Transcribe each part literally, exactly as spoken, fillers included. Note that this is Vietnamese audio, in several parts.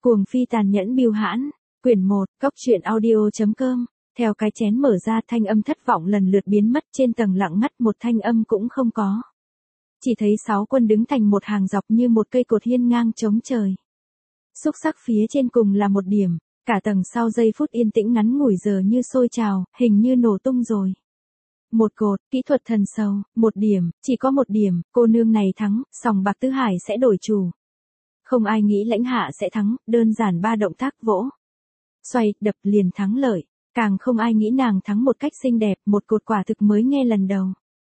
Cuồng phi tàn nhẫn bưu hãn, quyển một, cóc truyện audio.com. Theo cái chén mở ra, thanh âm thất vọng lần lượt biến mất, trên tầng lặng ngắt một thanh âm cũng không có. Chỉ thấy sáu quân đứng thành một hàng dọc như một cây cột hiên ngang chống trời. Xúc sắc phía trên cùng là một điểm, cả tầng sau giây phút yên tĩnh ngắn ngủi giờ như sôi trào, hình như nổ tung rồi. Một cột, kỹ thuật thần sầu, một điểm, chỉ có một điểm, cô nương này thắng, sòng bạc Tứ Hải sẽ đổi chủ. Không ai nghĩ Lãnh Hạ sẽ thắng, đơn giản ba động tác vỗ. Xoay, đập liền thắng lợi, càng không ai nghĩ nàng thắng một cách xinh đẹp, một cột quả thực mới nghe lần đầu.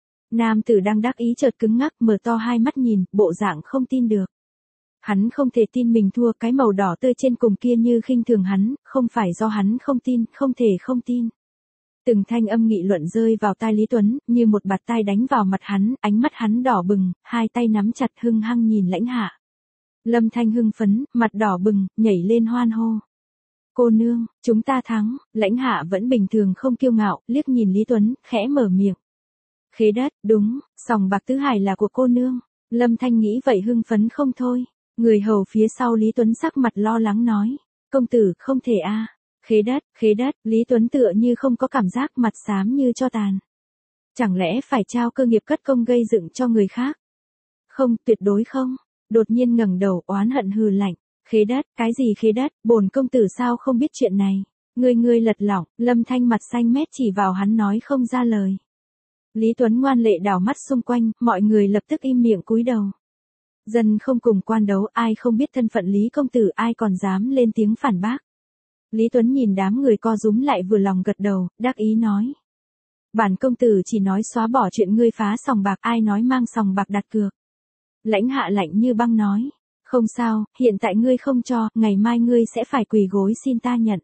Nam tử đang đắc ý chợt cứng ngắc mở to hai mắt nhìn, bộ dạng không tin được. Hắn không thể tin mình thua, cái màu đỏ tươi trên cùng kia như khinh thường hắn, không phải do hắn không tin, không thể không tin. Từng thanh âm nghị luận rơi vào tai Lý Tuấn, như một bạt tai đánh vào mặt hắn, ánh mắt hắn đỏ bừng, hai tay nắm chặt hưng hăng nhìn Lãnh Hạ. Lâm Thanh hưng phấn, mặt đỏ bừng, nhảy lên hoan hô. Cô nương, chúng ta thắng. Lãnh Hạ vẫn bình thường không kiêu ngạo, liếc nhìn Lý Tuấn, khẽ mở miệng. Khế đất, đúng, sòng bạc Tứ Hải là của cô nương. Lâm Thanh nghĩ vậy hưng phấn không thôi. Người hầu phía sau Lý Tuấn sắc mặt lo lắng nói. Công tử, không thể a. À. Khế đất, khế đất, Lý Tuấn tựa như không có cảm giác, mặt xám như tro tàn. Chẳng lẽ phải trao cơ nghiệp cất công gây dựng cho người khác? Không, tuyệt đối không. Đột nhiên ngẩng đầu oán hận hừ lạnh. Khế đất, cái gì khế đất, bổn công tử sao không biết chuyện này. Người người lật lỏng, Lâm Thanh mặt xanh mét chỉ vào hắn nói không ra lời. Lý Tuấn ngoan lệ đảo mắt xung quanh, mọi người lập tức im miệng cúi đầu. Dân không cùng quan đấu, ai không biết thân phận Lý công tử, ai còn dám lên tiếng phản bác. Lý Tuấn nhìn đám người co rúm lại vừa lòng gật đầu, đắc ý nói. Bản công tử chỉ nói xóa bỏ chuyện ngươi phá sòng bạc, ai nói mang sòng bạc đặt cược. Lãnh Hạ lạnh như băng nói. Không sao, hiện tại ngươi không cho, ngày mai ngươi sẽ phải quỳ gối xin ta nhận.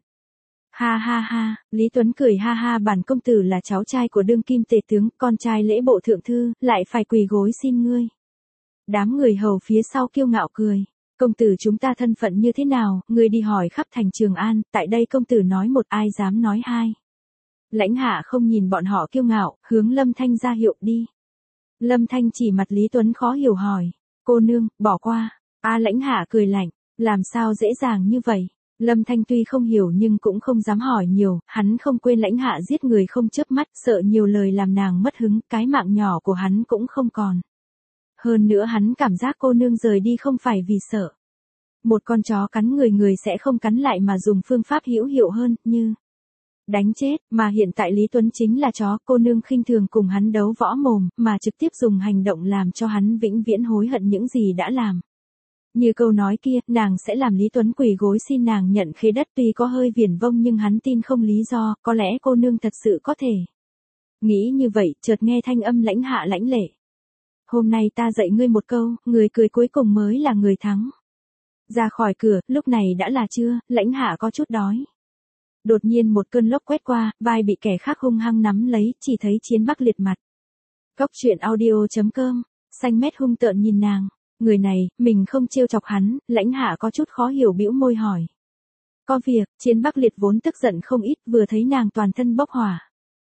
Ha ha ha, Lý Tuấn cười ha ha, bản công tử là cháu trai của đương kim tể tướng, con trai lễ bộ thượng thư, lại phải quỳ gối xin ngươi. Đám người hầu phía sau kiêu ngạo cười. Công tử chúng ta thân phận như thế nào, ngươi đi hỏi khắp thành Trường An, tại đây công tử nói một ai dám nói hai. Lãnh Hạ không nhìn bọn họ kiêu ngạo, hướng Lâm Thanh ra hiệu đi. Lâm Thanh chỉ mặt Lý Tuấn khó hiểu hỏi. Cô nương, bỏ qua. A Lãnh Hạ cười lạnh, làm sao dễ dàng như vậy? Lâm Thanh tuy không hiểu nhưng cũng không dám hỏi nhiều, hắn không quên Lãnh Hạ giết người không chớp mắt, sợ nhiều lời làm nàng mất hứng, cái mạng nhỏ của hắn cũng không còn. Hơn nữa hắn cảm giác cô nương rời đi không phải vì sợ. Một con chó cắn người người sẽ không cắn lại mà dùng phương pháp hữu hiệu hơn, như đánh chết, mà hiện tại Lý Tuấn chính là chó, cô nương khinh thường cùng hắn đấu võ mồm, mà trực tiếp dùng hành động làm cho hắn vĩnh viễn hối hận những gì đã làm. Như câu nói kia, nàng sẽ làm Lý Tuấn quỳ gối xin nàng nhận khế đất, tuy có hơi viển vông nhưng hắn tin không lý do, có lẽ cô nương thật sự có thể. Nghĩ như vậy, chợt nghe thanh âm Lãnh Hạ lãnh lệ. Hôm nay ta dạy ngươi một câu, người cười cuối cùng mới là người thắng. Ra khỏi cửa, lúc này đã là trưa, Lãnh Hạ có chút đói. Đột nhiên một cơn lốc quét qua, vai bị kẻ khác hung hăng nắm lấy, chỉ thấy Chiến Bắc liệt mặt. Cóc truyện audio.com, xanh mét hung tợn nhìn nàng. Người này, mình không trêu chọc hắn, Lãnh Hạ có chút khó hiểu bĩu môi hỏi. Có việc, Chiến Bắc liệt vốn tức giận không ít, vừa thấy nàng toàn thân bốc hỏa.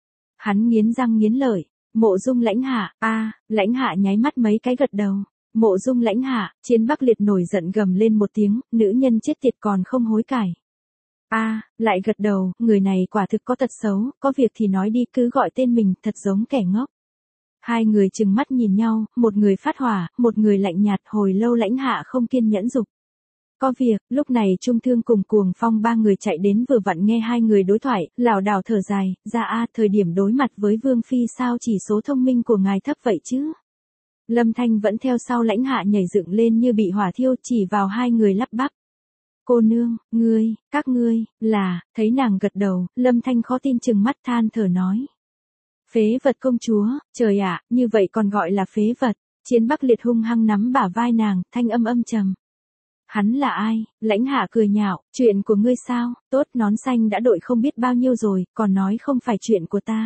Hắn nghiến răng nghiến lợi. Mộ Dung Lãnh Hạ, a, à, Lãnh Hạ nháy mắt mấy cái gật đầu. Mộ Dung Lãnh Hạ, Chiến Bắc liệt nổi giận gầm lên một tiếng, nữ nhân chết tiệt còn không hối cải. A, à, lại gật đầu, người này quả thực có tật xấu, có việc thì nói đi, cứ gọi tên mình, thật giống kẻ ngốc. Hai người trừng mắt nhìn nhau, một người phát hỏa, một người lạnh nhạt, hồi lâu Lãnh Hạ không kiên nhẫn dục. Có việc, lúc này Trung Thương cùng Cuồng Phong ba người chạy đến vừa vặn nghe hai người đối thoại, lảo đảo thở dài, ra a, thời điểm đối mặt với Vương Phi sao chỉ số thông minh của ngài thấp vậy chứ? Lâm Thanh vẫn theo sau Lãnh Hạ nhảy dựng lên như bị hỏa thiêu, chỉ vào hai người lắp bắp. Cô nương, ngươi, các ngươi, là, thấy nàng gật đầu, Lâm Thanh khó tin chừng mắt than thở nói. Phế vật công chúa, trời ạ, như vậy còn gọi là phế vật. Chiến Bắc liệt hung hăng nắm bả vai nàng, thanh âm âm trầm. Hắn là ai? Lãnh Hạ cười nhạo, chuyện của ngươi sao, tốt nón xanh đã đội không biết bao nhiêu rồi, còn nói không phải chuyện của ta.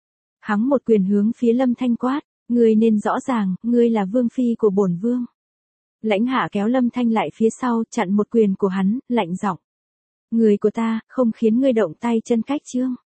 Hắn một quyền hướng phía Lâm Thanh quát, ngươi nên rõ ràng, ngươi là vương phi của bổn vương. Lãnh Hạ kéo Lâm Thanh lại phía sau, chặn một quyền của hắn, lạnh giọng. Người của ta, không khiến ngươi động tay chân cách chương.